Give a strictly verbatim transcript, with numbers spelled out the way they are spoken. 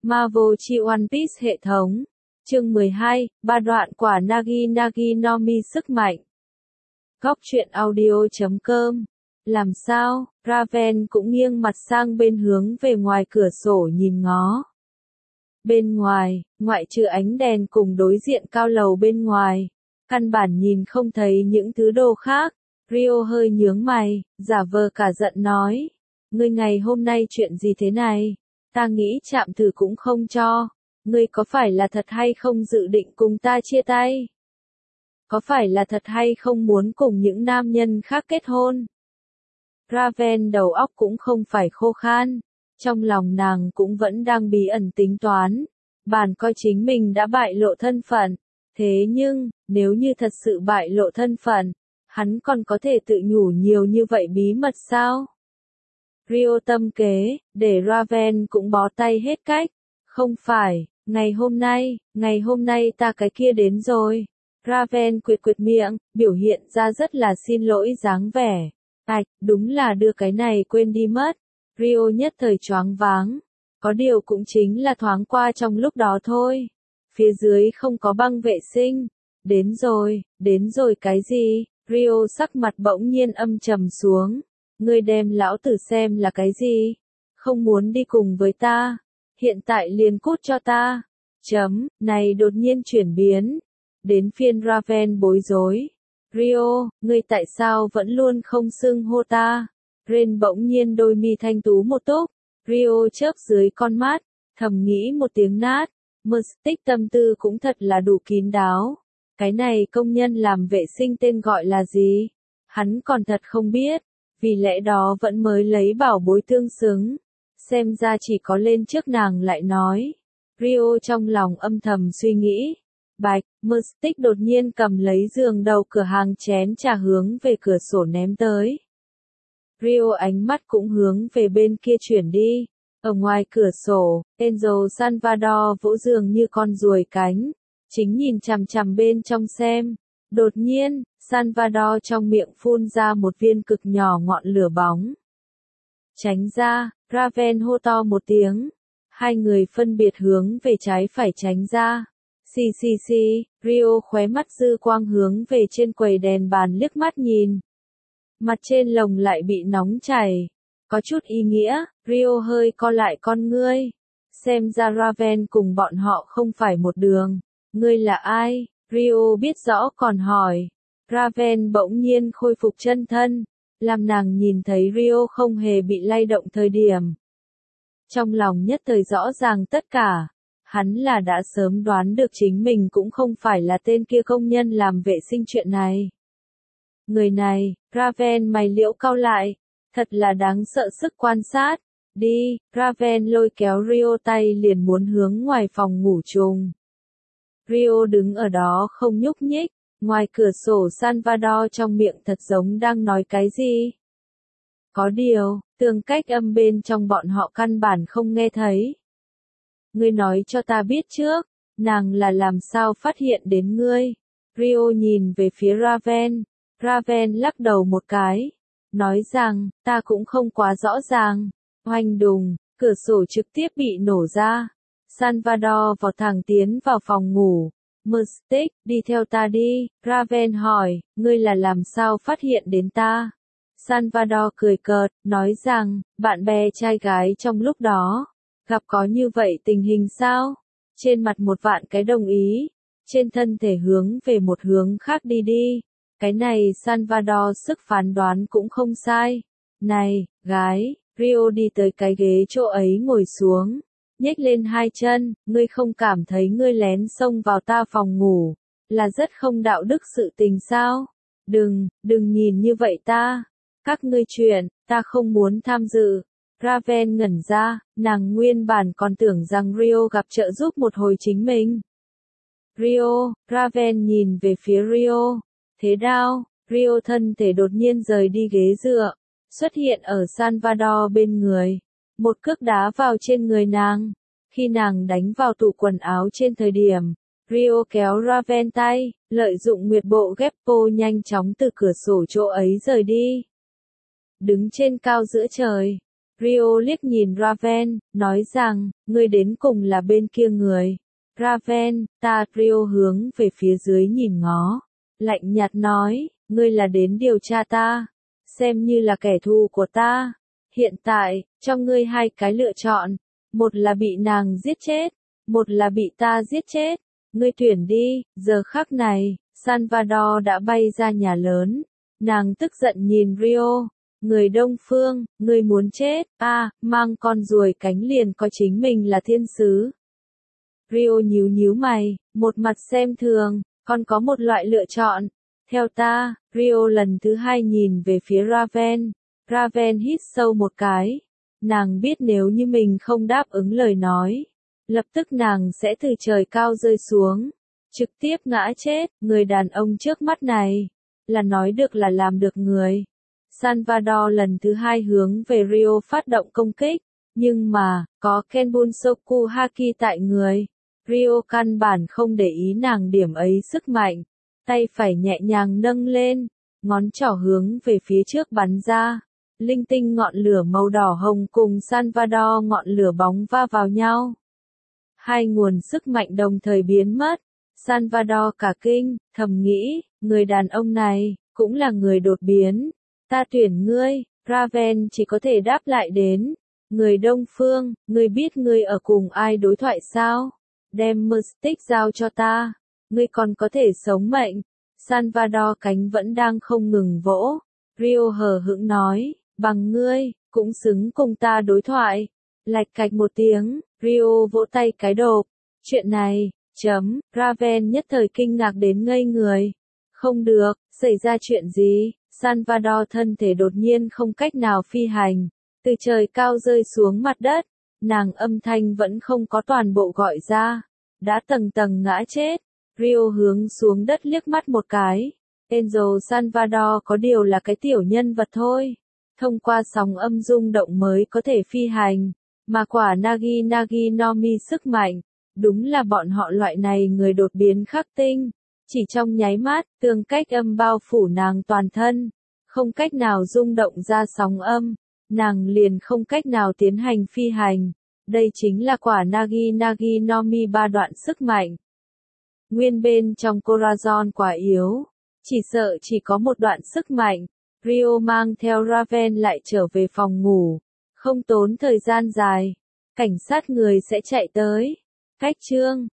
Marvel chi One Piece hệ thống. Chương mười hai, ba đoạn quả Nagi Nagi no Mi sức mạnh. Góc truyện audio chấm com. Làm sao? Raven cũng nghiêng mặt sang bên hướng về ngoài cửa sổ nhìn ngó. Bên ngoài, ngoại trừ ánh đèn cùng đối diện cao lầu bên ngoài, căn bản nhìn không thấy những thứ đồ khác. Rio hơi nhướng mày, giả vờ cả giận nói. Ngươi ngày hôm nay chuyện gì thế này? Ta nghĩ chạm thử cũng không cho. Ngươi có phải là thật hay không dự định cùng ta chia tay? Có phải là thật hay không muốn cùng những nam nhân khác kết hôn? Raven đầu óc cũng không phải khô khan. Trong lòng nàng cũng vẫn đang bí ẩn tính toán. Bản coi chính mình đã bại lộ thân phận. Thế nhưng, nếu như thật sự bại lộ thân phận, hắn còn có thể tự nhủ nhiều như vậy bí mật sao? Rio tâm kế, để Raven cũng bó tay hết cách. Không phải, ngày hôm nay, ngày hôm nay ta cái kia đến rồi. Raven quệt quệt miệng, biểu hiện ra rất là xin lỗi dáng vẻ. Ảch, đúng là đưa cái này quên đi mất. Rio nhất thời choáng váng. Có điều cũng chính là thoáng qua trong lúc đó thôi. Phía dưới không có băng vệ sinh. Đến rồi, đến rồi cái gì? Rio sắc mặt bỗng nhiên âm trầm xuống. Ngươi đem lão tử xem là cái gì? Không muốn đi cùng với ta. Hiện tại liền cút cho ta. Chấm, này đột nhiên chuyển biến. Đến phiên Raven bối rối. Rio, ngươi tại sao vẫn luôn không xưng hô ta? Ren bỗng nhiên đôi mi thanh tú một túc. Rio chớp dưới con mắt, thầm nghĩ một tiếng nát. Mystic tâm tư cũng thật là đủ kín đáo. Cái này công nhân làm vệ sinh tên gọi là gì? Hắn còn thật không biết. Vì lẽ đó vẫn mới lấy bảo bối tương xứng. Xem ra chỉ có lên trước nàng lại nói. Rio trong lòng âm thầm suy nghĩ. Bạch, Mystic đột nhiên cầm lấy giường đầu cửa hàng chén trà hướng về cửa sổ ném tới. Rio ánh mắt cũng hướng về bên kia chuyển đi. Ở ngoài cửa sổ, Angel Salvador vỗ giường như con ruồi cánh. Chính nhìn chằm chằm bên trong xem. Đột nhiên, Salvador trong miệng phun ra một viên cực nhỏ ngọn lửa bóng. Tránh ra, Raven hô to một tiếng. Hai người phân biệt hướng về trái phải tránh ra. Xì xì xì, Rio khóe mắt dư quang hướng về trên quầy đèn bàn liếc mắt nhìn. Mặt trên lồng lại bị nóng chảy. Có chút ý nghĩa, Rio hơi co lại con ngươi. Xem ra Raven cùng bọn họ không phải một đường. Ngươi là ai? Rio biết rõ còn hỏi. Raven bỗng nhiên khôi phục chân thân. Làm nàng nhìn thấy Rio không hề bị lay động thời điểm. Trong lòng nhất thời rõ ràng tất cả. Hắn là đã sớm đoán được chính mình cũng không phải là tên kia công nhân làm vệ sinh chuyện này. Người này, Raven mày liễu cau lại. Thật là đáng sợ sức quan sát. Đi, Raven lôi kéo Rio tay liền muốn hướng ngoài phòng ngủ chung. Rio đứng ở đó không nhúc nhích. Ngoài cửa sổ Salvador trong miệng thật giống đang nói cái gì. Có điều, tường cách âm bên trong bọn họ căn bản không nghe thấy. Ngươi nói cho ta biết trước, nàng là làm sao phát hiện đến ngươi. Rio nhìn về phía Raven. Raven lắc đầu một cái. Nói rằng, ta cũng không quá rõ ràng. Oanh đùng, cửa sổ trực tiếp bị nổ ra. Salvador vọt thẳng tiến vào phòng ngủ. Mystic, đi theo ta đi. Raven hỏi, ngươi là làm sao phát hiện đến ta? Salvador cười cợt, nói rằng, bạn bè trai gái trong lúc đó. Gặp có như vậy tình hình sao? Trên mặt một vạn cái đồng ý. Trên thân thể hướng về một hướng khác đi đi. Cái này Salvador sức phán đoán cũng không sai. Này, gái, Rio đi tới cái ghế chỗ ấy ngồi xuống. Nhếch lên hai chân, ngươi không cảm thấy ngươi lén xông vào ta phòng ngủ. Là rất không đạo đức sự tình sao? Đừng, đừng nhìn như vậy ta. Các ngươi chuyện, ta không muốn tham dự. Raven ngẩn ra, nàng nguyên bản còn tưởng rằng Rio gặp trợ giúp một hồi chính mình. Rio, Raven nhìn về phía Rio. Thế đao, Rio thân thể đột nhiên rời đi ghế dựa, xuất hiện ở Salvador bên người. Một cước đá vào trên người nàng. Khi nàng đánh vào tủ quần áo trên thời điểm, Rio kéo Raven tay, lợi dụng nguyệt bộ Geppo nhanh chóng từ cửa sổ chỗ ấy rời đi. Đứng trên cao giữa trời, Rio liếc nhìn Raven, nói rằng, ngươi đến cùng là bên kia người. Raven, ta, Rio hướng về phía dưới nhìn ngó. Lạnh nhạt nói, ngươi là đến điều tra ta. Xem như là kẻ thù của ta. Hiện tại, cho ngươi hai cái lựa chọn. Một là bị nàng giết chết. Một là bị ta giết chết. Ngươi tuyển đi. Giờ khắc này, Salvador đã bay ra nhà lớn. Nàng tức giận nhìn Rio. Người Đông Phương, ngươi muốn chết, a à, mang con ruồi cánh liền có chính mình là thiên sứ. Rio nhíu nhíu mày, một mặt xem thường, còn có một loại lựa chọn. Theo ta, Rio lần thứ hai nhìn về phía Raven. Raven hít sâu một cái. Nàng biết nếu như mình không đáp ứng lời nói, lập tức nàng sẽ từ trời cao rơi xuống, trực tiếp ngã chết. Người đàn ông trước mắt này, là nói được là làm được người. Salvador lần thứ hai hướng về Rio phát động công kích, nhưng mà, có Kenbunsoku Haki tại người. Rio căn bản không để ý nàng điểm ấy sức mạnh, tay phải nhẹ nhàng nâng lên, ngón trỏ hướng về phía trước bắn ra. Linh tinh ngọn lửa màu đỏ hồng cùng Salvador ngọn lửa bóng va vào nhau. Hai nguồn sức mạnh đồng thời biến mất. Salvador cả kinh, thầm nghĩ, người đàn ông này, cũng là người đột biến. Ta tuyển ngươi. Raven chỉ có thể đáp lại đến. Người Đông Phương, ngươi biết ngươi ở cùng ai đối thoại sao? Đem Mystic giao cho ta. Ngươi còn có thể sống mệnh. Salvador cánh vẫn đang không ngừng vỗ. Rio hờ hững nói, bằng ngươi, cũng xứng cùng ta đối thoại. Lạch cạch một tiếng, Rio vỗ tay cái đột. Chuyện này, chấm, Raven nhất thời kinh ngạc đến ngây người. Không được, xảy ra chuyện gì? Salvador thân thể đột nhiên không cách nào phi hành, từ trời cao rơi xuống mặt đất, nàng âm thanh vẫn không có toàn bộ gọi ra, đã tầng tầng ngã chết. Rio hướng xuống đất liếc mắt một cái. Angel Salvador có điều là cái tiểu nhân vật thôi, thông qua sóng âm rung động mới có thể phi hành, mà quả Nagi Nagi no Mi sức mạnh, đúng là bọn họ loại này người đột biến khắc tinh. Chỉ trong nháy mắt, tương cách âm bao phủ nàng toàn thân, không cách nào rung động ra sóng âm, nàng liền không cách nào tiến hành phi hành. Đây chính là quả Nagi Nagi no Mi ba đoạn sức mạnh. Nguyên bên trong Corazon quả yếu, chỉ sợ chỉ có một đoạn sức mạnh. Rio mang theo Raven lại trở về phòng ngủ, không tốn thời gian dài, cảnh sát người sẽ chạy tới. Cách chương